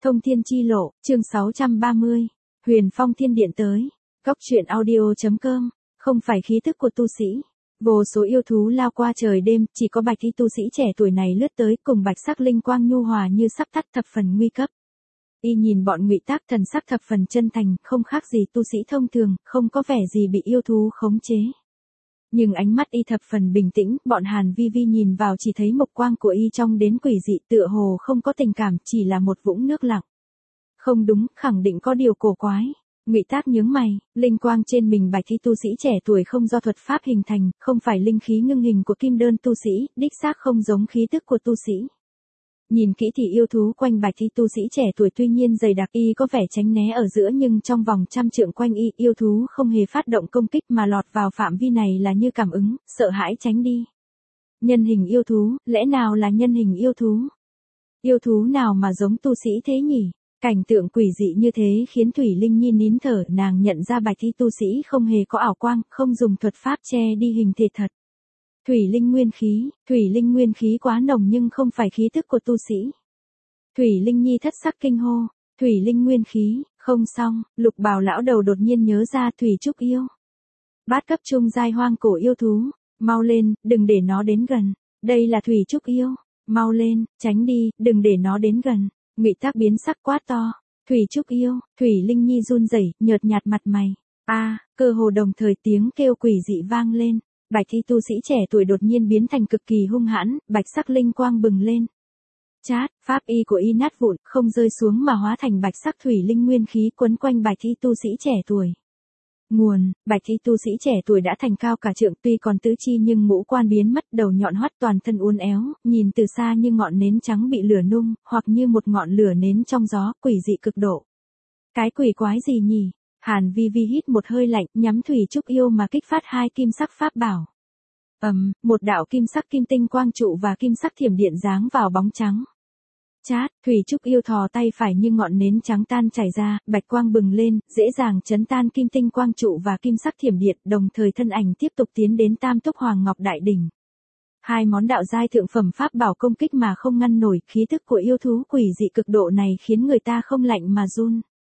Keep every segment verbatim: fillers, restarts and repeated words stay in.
Thông thiên chi lộ, chương sáu trăm ba mươi. Huyền phong thiên điện tới. Góc truyện audio.com. Không phải khí tức của tu sĩ. Vô số yêu thú lao qua trời đêm, chỉ có bạch y tu sĩ trẻ tuổi này lướt tới cùng bạch sắc linh quang nhu hòa như sắp tắt thập phần nguy cấp. Y nhìn bọn Ngụy Tác thần sắc thập phần chân thành, không khác gì tu sĩ thông thường, không có vẻ gì bị yêu thú khống chế. Nhưng ánh mắt y thập phần bình tĩnh, bọn Hàn Vi Vi nhìn vào chỉ thấy mộc quang của y trong đến quỷ dị, tựa hồ không có tình cảm, chỉ là một vũng nước lặng. Không đúng, khẳng định có điều cổ quái. Ngụy Tác nhướng mày, linh quang trên mình bạch y tu sĩ trẻ tuổi không do thuật pháp hình thành, không phải linh khí ngưng hình của kim đơn tu sĩ, đích xác không giống khí tức của tu sĩ. Nhìn kỹ thì yêu thú quanh bạch y tu sĩ trẻ tuổi tuy nhiên dày đặc, y có vẻ tránh né ở giữa, nhưng trong vòng trăm trượng quanh y, yêu thú không hề phát động công kích mà lọt vào phạm vi này là như cảm ứng, sợ hãi tránh đi. Nhân hình yêu thú, lẽ nào là nhân hình yêu thú? Yêu thú nào mà giống tu sĩ thế nhỉ? Cảnh tượng quỷ dị như thế khiến Thủy Linh Nhi nín thở, nàng nhận ra bạch y tu sĩ không hề có ảo quang, không dùng thuật pháp che đi hình thể thật. Thủy linh nguyên khí, thủy linh nguyên khí quá nồng nhưng không phải khí tức của tu sĩ. Thủy Linh Nhi thất sắc kinh hô, thủy linh nguyên khí, không xong, Lục Bào lão đầu đột nhiên nhớ ra Thủy Trúc yêu. Bát cấp trung giai hoang cổ yêu thú, mau lên, đừng để nó đến gần, đây là Thủy Trúc yêu, mau lên, tránh đi, đừng để nó đến gần. Ngụy Tác biến sắc quát to, Thủy Trúc yêu, Thủy Linh Nhi run rẩy, nhợt nhạt mặt mày. A, à, cơ hồ đồng thời tiếng kêu quỷ dị vang lên. Bạch y tu sĩ trẻ tuổi đột nhiên biến thành cực kỳ hung hãn, bạch sắc linh quang bừng lên. Chát, pháp y của y nát vụn, không rơi xuống mà hóa thành bạch sắc thủy linh nguyên khí quấn quanh bạch y tu sĩ trẻ tuổi. Nguồn, bạch y tu sĩ trẻ tuổi đã thành cao cả trượng, tuy còn tứ chi nhưng ngũ quan biến mất, đầu nhọn hoắt, toàn thân uốn éo, nhìn từ xa như ngọn nến trắng bị lửa nung, hoặc như một ngọn lửa nến trong gió, quỷ dị cực độ. Cái quỷ quái gì nhỉ? Hàn Vi Vi hít một hơi lạnh, nhắm Thủy Trúc yêu mà kích phát hai kim sắc pháp bảo. Ầm, um, một đạo kim sắc kim tinh quang trụ và kim sắc thiểm điện giáng vào bóng trắng. Chát, Thủy Trúc yêu thò tay phải như ngọn nến trắng tan chảy ra, bạch quang bừng lên, dễ dàng chấn tan kim tinh quang trụ và kim sắc thiểm điện, đồng thời thân ảnh tiếp tục tiến đến Tam Túc Hoàng Ngọc Đại Đỉnh. Hai món đạo giai thượng phẩm pháp bảo công kích mà không ngăn nổi, khí thức của yêu thú quỷ dị cực độ này khiến người ta không lạnh mà run.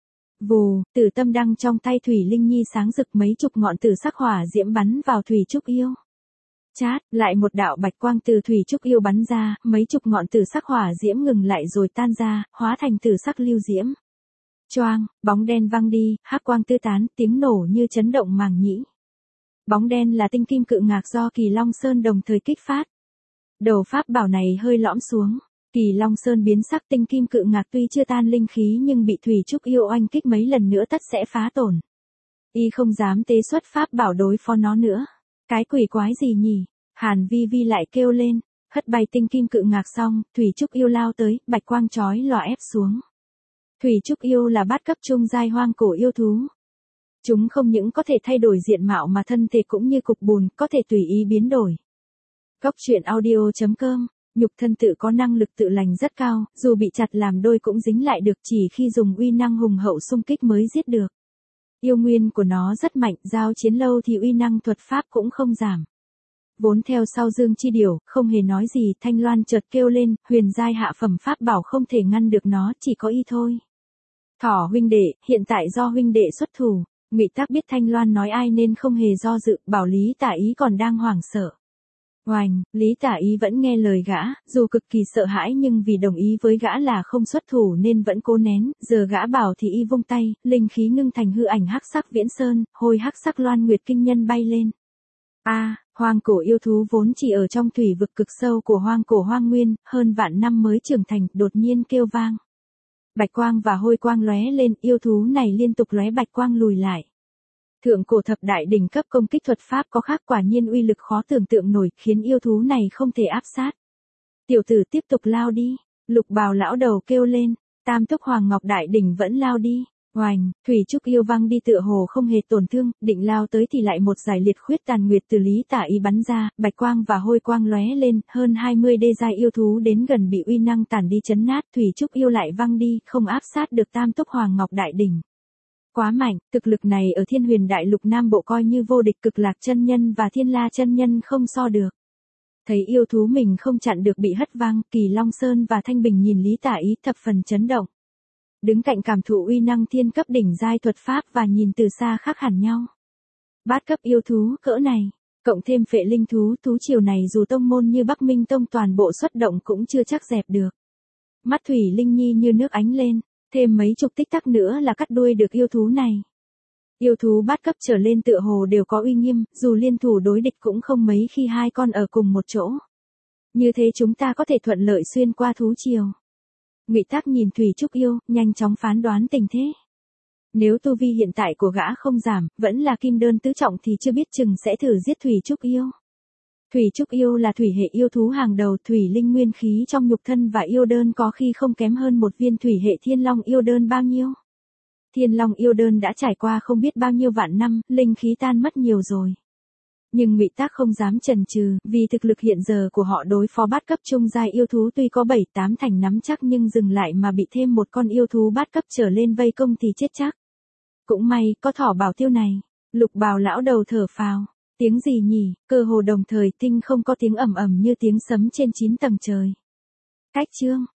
Vù, tử tâm đăng trong tay Thủy Linh Nhi sáng rực, mấy chục ngọn tử sắc hỏa diễm bắn vào Thủy Trúc yêu. Chát, lại một đạo bạch quang từ Thủy Trúc yêu bắn ra, mấy chục ngọn tử sắc hỏa diễm ngừng lại rồi tan ra, hóa thành tử sắc lưu diễm. Choang, bóng đen văng đi, hắc quang tứ tán, tiếng nổ như chấn động màng nhĩ. Bóng đen là tinh kim cự ngạc do Kỳ Long Sơn đồng thời kích phát. Đầu pháp bảo này hơi lõm xuống. Kỳ Long Sơn biến sắc, tinh kim cự ngạc tuy chưa tan linh khí nhưng bị Thủy Trúc yêu oanh kích mấy lần nữa tất sẽ phá tổn. Y không dám tế xuất pháp bảo đối phó nó nữa. Cái quỷ quái gì nhỉ? Hàn Vi Vi lại kêu lên, hất bay tinh kim cự ngạc xong, Thủy Trúc yêu lao tới, bạch quang chói lòa ép xuống. Thủy Trúc yêu là bát cấp trung giai hoang cổ yêu thú. Chúng không những có thể thay đổi diện mạo mà thân thể cũng như cục bùn, có thể tùy ý biến đổi. Góc truyện audio.com. Nhục thân tự có năng lực tự lành rất cao, dù bị chặt làm đôi cũng dính lại được, chỉ khi dùng uy năng hùng hậu xung kích mới giết được. Yêu nguyên của nó rất mạnh, giao chiến lâu thì uy năng thuật pháp cũng không giảm. Vốn theo sau Dương Chi Điểu, không hề nói gì, Thanh Loan chợt kêu lên, huyền giai hạ phẩm pháp bảo không thể ngăn được nó, chỉ có y thôi. Thỏ huynh đệ, hiện tại do huynh đệ xuất thủ. Ngụy Tác biết Thanh Loan nói ai nên không hề do dự, bảo Lý Tả Ý còn đang hoảng sợ. Oành, Lý Tả Ý vẫn nghe lời gã, dù cực kỳ sợ hãi nhưng vì đồng ý với gã là không xuất thủ nên vẫn cố nén, giờ gã bảo thì y vung tay, linh khí ngưng thành hư ảnh hắc sắc viễn sơn, hôi hắc sắc loan nguyệt kinh nhân bay lên. A, à, hoang cổ yêu thú vốn chỉ ở trong thủy vực cực sâu của hoang cổ hoang nguyên, hơn vạn năm mới trưởng thành, đột nhiên kêu vang. Bạch quang và hôi quang lóe lên, yêu thú này liên tục lóe bạch quang lùi lại. Thượng cổ thập đại đỉnh cấp công kích thuật pháp có khác, quả nhiên uy lực khó tưởng tượng nổi, khiến yêu thú này không thể áp sát. Tiểu tử tiếp tục lao đi, Lục Bào lão đầu kêu lên, Tam Túc Hoàng Ngọc Đại Đỉnh vẫn lao đi. Oành, Thủy Trúc yêu văng đi tựa hồ không hề tổn thương, định lao tới thì lại một giải liệt khuyết tàn nguyệt từ Lý Tả Ý bắn ra, bạch quang và hôi quang lóe lên, hơn hai mươi đê giai yêu thú đến gần bị uy năng tàn đi chấn nát, Thủy Trúc yêu lại văng đi, không áp sát được Tam Túc Hoàng Ngọc Đại Đỉnh. Quá mạnh, thực lực này ở Thiên Huyền Đại Lục Nam Bộ coi như vô địch, Cực Lạc chân nhân và Thiên La chân nhân không so được. Thấy yêu thú mình không chặn được bị hất văng, Kỳ Long Sơn và Thanh Bình nhìn Lý Tả Ý thập phần chấn động. đứng cạnh cảm thụ uy năng thiên cấp đỉnh giai thuật pháp và nhìn từ xa khác hẳn nhau. Bát cấp yêu thú cỡ này, cộng thêm phệ linh thú, thú triều này dù tông môn như Bắc Minh Tông toàn bộ xuất động cũng chưa chắc dẹp được. Mắt Thủy Linh Nhi như nước ánh lên, thêm mấy chục tích tắc nữa là cắt đuôi được yêu thú này. Yêu thú bát cấp trở lên tựa hồ đều có uy nghiêm, dù liên thủ đối địch cũng không mấy khi hai con ở cùng một chỗ. Như thế chúng ta có thể thuận lợi xuyên qua thú triều. Ngụy Tác nhìn Thủy Trúc Yêu, nhanh chóng phán đoán tình thế. Nếu tu vi hiện tại của gã không giảm, vẫn là kim đơn tứ trọng thì chưa biết chừng sẽ thử giết Thủy Trúc Yêu. Thủy Trúc Yêu là thủy hệ yêu thú hàng đầu, thủy linh nguyên khí trong nhục thân và yêu đơn có khi không kém hơn một viên thủy hệ thiên long yêu đơn bao nhiêu. Thiên long yêu đơn đã trải qua không biết bao nhiêu vạn năm, linh khí tan mất nhiều rồi. Nhưng Ngụy Tác không dám chần chừ, vì thực lực hiện giờ của họ đối phó bát cấp trung giai yêu thú tuy có bảy tám thành nắm chắc nhưng dừng lại mà bị thêm một con yêu thú bát cấp trở lên vây công thì chết chắc. Cũng may, có thỏ bảo tiêu này. Lục Bào lão đầu thở phào. Tiếng gì nhỉ, cơ hồ đồng thời tinh không có tiếng ầm ầm như tiếng sấm trên chín tầng trời. Cách chương